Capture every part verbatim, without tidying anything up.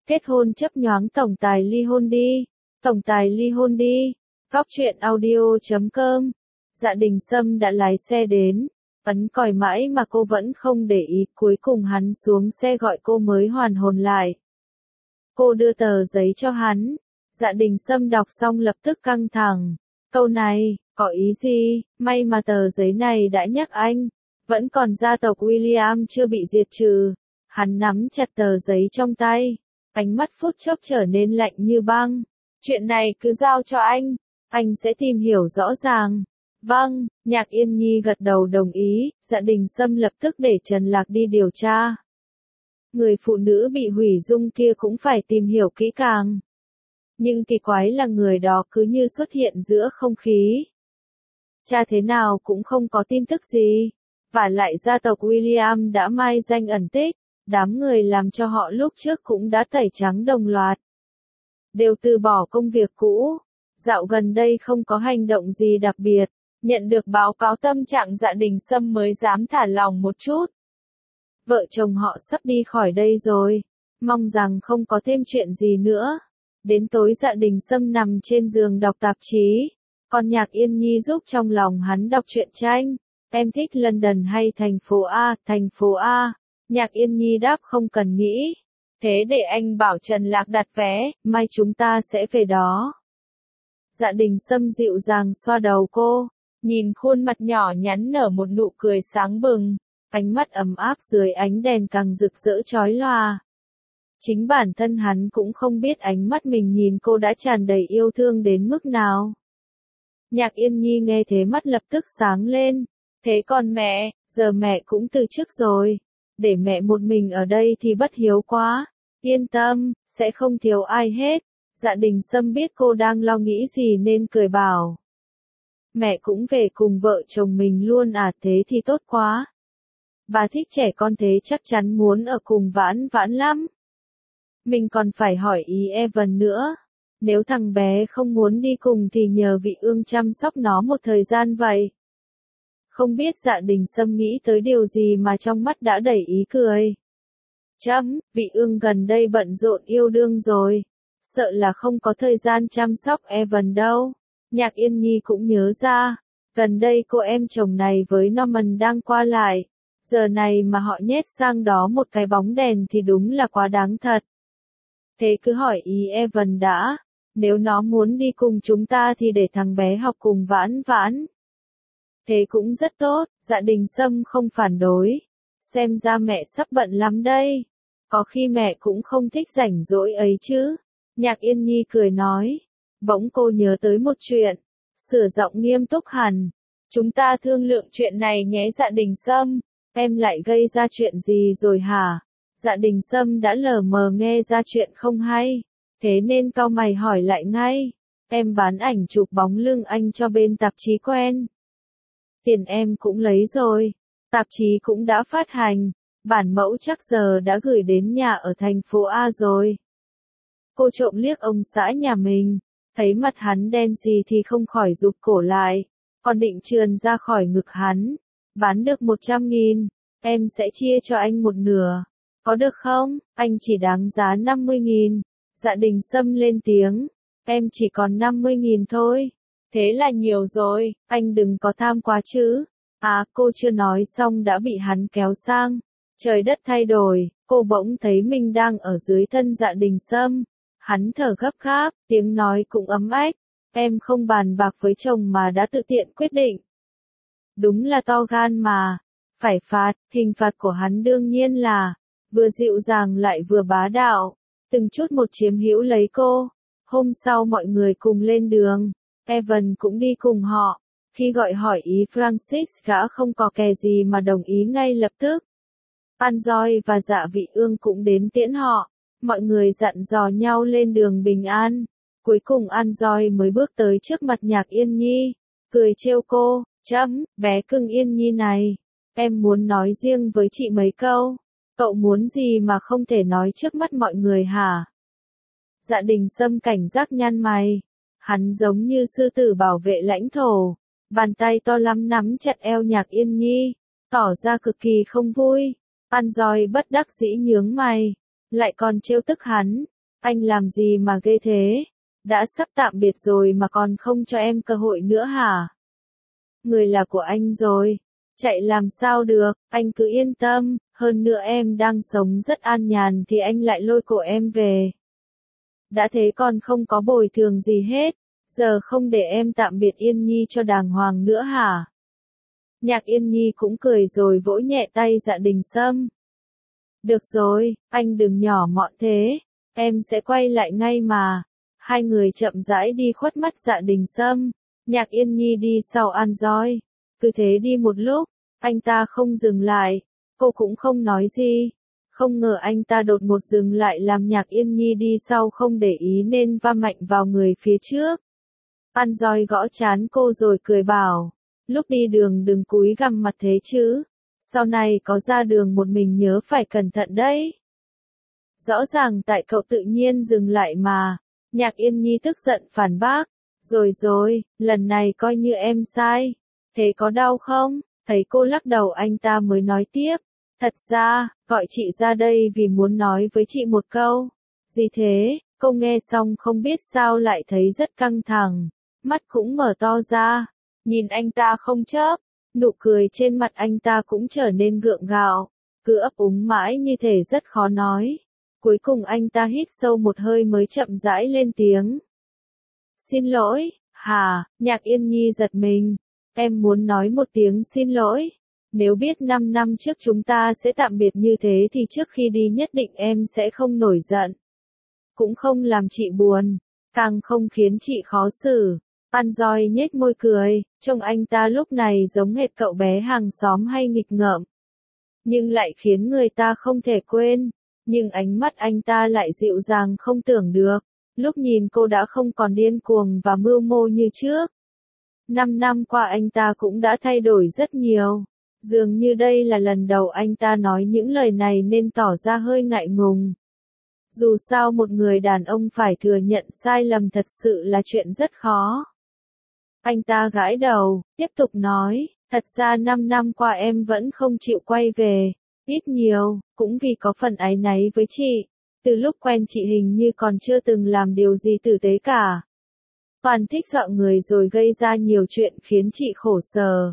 Kết hôn chấp nhoáng tổng tài ly hôn đi. Tổng tài ly hôn đi. Góc truyện audio chấm com. Dạ Đình Sâm đã lái xe đến. Ấn còi mãi mà cô vẫn không để ý, cuối cùng hắn xuống xe gọi cô mới hoàn hồn lại. Cô đưa tờ giấy cho hắn. Dạ Đình Sâm đọc xong lập tức căng thẳng. Câu này, có ý gì? May mà tờ giấy này đã nhắc anh. Vẫn còn gia tộc William chưa bị diệt trừ. Hắn nắm chặt tờ giấy trong tay. Ánh mắt phút chốc trở nên lạnh như băng. Chuyện này cứ giao cho anh. Anh sẽ tìm hiểu rõ ràng. Vâng, Nhạc Yên Nhi gật đầu đồng ý. Dạ Đình Sâm lập tức để Trần Lạc đi điều tra. Người phụ nữ bị hủy dung kia cũng phải tìm hiểu kỹ càng. Nhưng kỳ quái là người đó cứ như xuất hiện giữa không khí. Tra thế nào cũng không có tin tức gì. Và lại gia tộc William đã mai danh ẩn tích. Đám người làm cho họ lúc trước cũng đã tẩy trắng đồng loạt. Đều từ bỏ công việc cũ. Dạo gần đây không có hành động gì đặc biệt. Nhận được báo cáo tâm trạng Dạ Đình Sâm mới dám thả lòng một chút. Vợ chồng họ sắp đi khỏi đây rồi. Mong rằng không có thêm chuyện gì nữa. Đến tối Dạ Đình Sâm nằm trên giường đọc tạp chí. Còn Nhạc Yên Nhi giúp trong lòng hắn đọc truyện tranh. Em thích London hay thành phố A, thành phố A. Nhạc Yên Nhi đáp không cần nghĩ. Thế để anh bảo Trần Lạc đặt vé, mai chúng ta sẽ về đó. Dạ Đình Sâm dịu dàng xoa đầu cô. Nhìn khuôn mặt nhỏ nhắn nở một nụ cười sáng bừng. Ánh mắt ấm áp dưới ánh đèn càng rực rỡ chói lòa. Chính bản thân hắn cũng không biết ánh mắt mình nhìn cô đã tràn đầy yêu thương đến mức nào. Nhạc Yên Nhi nghe thế mắt lập tức sáng lên. Thế còn mẹ, giờ mẹ cũng từ chức rồi. Để mẹ một mình ở đây thì bất hiếu quá. Yên tâm, sẽ không thiếu ai hết. Dạ Đình Sâm biết cô đang lo nghĩ gì nên cười bảo. Mẹ cũng về cùng vợ chồng mình luôn à, thế thì tốt quá. Bà thích trẻ con thế chắc chắn muốn ở cùng Vãn Vãn lắm. Mình còn phải hỏi ý Evan nữa. Nếu thằng bé không muốn đi cùng thì nhờ Vị Ương chăm sóc nó một thời gian vậy. Không biết Dạ Đình Sâm nghĩ tới điều gì mà trong mắt đã đầy ý cười. Chấm, Vị Ương gần đây bận rộn yêu đương rồi. Sợ là không có thời gian chăm sóc Evan đâu. Nhạc Yên Nhi cũng nhớ ra. Gần đây cô em chồng này với Norman đang qua lại. Giờ này mà họ nhét sang đó một cái bóng đèn thì đúng là quá đáng thật. Thế cứ hỏi ý Evan đã. Nếu nó muốn đi cùng chúng ta thì để thằng bé học cùng Vãn Vãn. Thế cũng rất tốt, Dạ Đình Sâm không phản đối. Xem ra mẹ sắp bận lắm đây. Có khi mẹ cũng không thích rảnh rỗi ấy chứ. Nhạc Yên Nhi cười nói. Bỗng cô nhớ tới một chuyện. Sửa giọng nghiêm túc hẳn. Chúng ta thương lượng chuyện này nhé Dạ Đình Sâm. Em lại gây ra chuyện gì rồi hả? Dạ Đình Sâm đã lờ mờ nghe ra chuyện không hay. Thế nên cau mày hỏi lại ngay. Em bán ảnh chụp bóng lưng anh cho bên tạp chí quen. Tiền em cũng lấy rồi. Tạp chí cũng đã phát hành. Bản mẫu chắc giờ đã gửi đến nhà ở thành phố A rồi. Cô trộm liếc ông xã nhà mình. Thấy mặt hắn đen gì thì không khỏi rụt cổ lại. Còn định trườn ra khỏi ngực hắn. Bán được một trăm nghìn. Em sẽ chia cho anh một nửa. Có được không? Anh chỉ đáng giá năm mươi nghìn. Dạ Đình Sâm lên tiếng. Em chỉ còn năm mươi nghìn thôi. Thế là nhiều rồi, anh đừng có tham quá chứ. À, cô chưa nói xong đã bị hắn kéo sang. Trời đất thay đổi, cô bỗng thấy mình đang ở dưới thân Dạ Đình Sâm. Hắn thở gấp gáp, tiếng nói cũng ấm ách. Em không bàn bạc với chồng mà đã tự tiện quyết định. Đúng là to gan mà. Phải phạt, hình phạt của hắn đương nhiên là vừa dịu dàng lại vừa bá đạo. Từng chút một chiếm hữu lấy cô. Hôm sau mọi người cùng lên đường. Evan cũng đi cùng họ. Khi gọi hỏi ý Francis gã không có kè gì mà đồng ý ngay lập tức. Anjoy và Dạ Vị Ương cũng đến tiễn họ. Mọi người dặn dò nhau lên đường bình an. Cuối cùng Anjoy mới bước tới trước mặt Nhạc Yên Nhi. Cười trêu cô. Chấm, bé cưng Yên Nhi này. Em muốn nói riêng với chị mấy câu. Cậu muốn gì mà không thể nói trước mắt mọi người hả? Dạ Đình Sâm cảnh giác nhăn mày. Hắn giống như sư tử bảo vệ lãnh thổ. Bàn tay to lắm nắm chặt eo Nhạc Yên Nhi. Tỏ ra cực kỳ không vui. Anjoy bất đắc dĩ nhướng mày. Lại còn trêu tức hắn. Anh làm gì mà ghê thế? Đã sắp tạm biệt rồi mà còn không cho em cơ hội nữa hả? Người là của anh rồi. Chạy làm sao được, anh cứ yên tâm, hơn nữa em đang sống rất an nhàn thì anh lại lôi cổ em về. Đã thế còn không có bồi thường gì hết, giờ không để em tạm biệt Yên Nhi cho đàng hoàng nữa hả? Nhạc Yên Nhi cũng cười rồi vỗ nhẹ tay Dạ Đình Sâm. Được rồi, anh đừng nhỏ mọn thế, em sẽ quay lại ngay mà. Hai người chậm rãi đi khuất mắt Dạ Đình Sâm, Nhạc Yên Nhi đi sau An Doi. Cứ thế đi một lúc, anh ta không dừng lại, cô cũng không nói gì. Không ngờ anh ta đột ngột dừng lại làm Nhạc Yên Nhi đi sau không để ý nên va mạnh vào người phía trước. An Doi gõ trán cô rồi cười bảo, lúc đi đường đừng cúi gằm mặt thế chứ, sau này có ra đường một mình nhớ phải cẩn thận đấy. Rõ ràng tại cậu tự nhiên dừng lại mà, Nhạc Yên Nhi tức giận phản bác, rồi rồi, lần này coi như em sai, thế có đau không? Thấy cô lắc đầu anh ta mới nói tiếp, thật ra, gọi chị ra đây vì muốn nói với chị một câu. Gì thế? Cô nghe xong không biết sao lại thấy rất căng thẳng, mắt cũng mở to ra, nhìn anh ta không chớp, nụ cười trên mặt anh ta cũng trở nên gượng gạo, cứ ấp úng mãi như thể rất khó nói. Cuối cùng anh ta hít sâu một hơi mới chậm rãi lên tiếng. Xin lỗi, hả? Nhạc Yên Nhi giật mình. Em muốn nói một tiếng xin lỗi. Nếu biết năm năm trước chúng ta sẽ tạm biệt như thế thì trước khi đi nhất định em sẽ không nổi giận. Cũng không làm chị buồn, càng không khiến chị khó xử. An Doi nhếch môi cười, trông anh ta lúc này giống hệt cậu bé hàng xóm hay nghịch ngợm. Nhưng lại khiến người ta không thể quên. Nhưng ánh mắt anh ta lại dịu dàng không tưởng được. Lúc nhìn cô đã không còn điên cuồng và mưu mô như trước. Năm năm qua anh ta cũng đã thay đổi rất nhiều. Dường như đây là lần đầu anh ta nói những lời này nên tỏ ra hơi ngại ngùng. Dù sao một người đàn ông phải thừa nhận sai lầm thật sự là chuyện rất khó. Anh ta gãi đầu, tiếp tục nói, thật ra năm năm qua em vẫn không chịu quay về, ít nhiều, cũng vì có phần áy náy với chị. Từ lúc quen chị hình như còn chưa từng làm điều gì tử tế cả. Toàn thích dọa người rồi gây ra nhiều chuyện khiến chị khổ sở.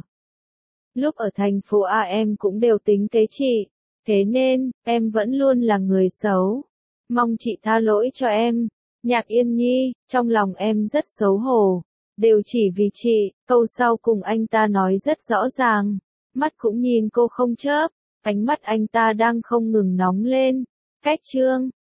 Lúc ở thành phố A em cũng đều tính kế chị, thế nên, em vẫn luôn là người xấu. Mong chị tha lỗi cho em. Nhạc Yên Nhi, trong lòng em rất xấu hổ. Đều chỉ vì chị, câu sau cùng anh ta nói rất rõ ràng. Mắt cũng nhìn cô không chớp, ánh mắt anh ta đang không ngừng nóng lên. Cách chương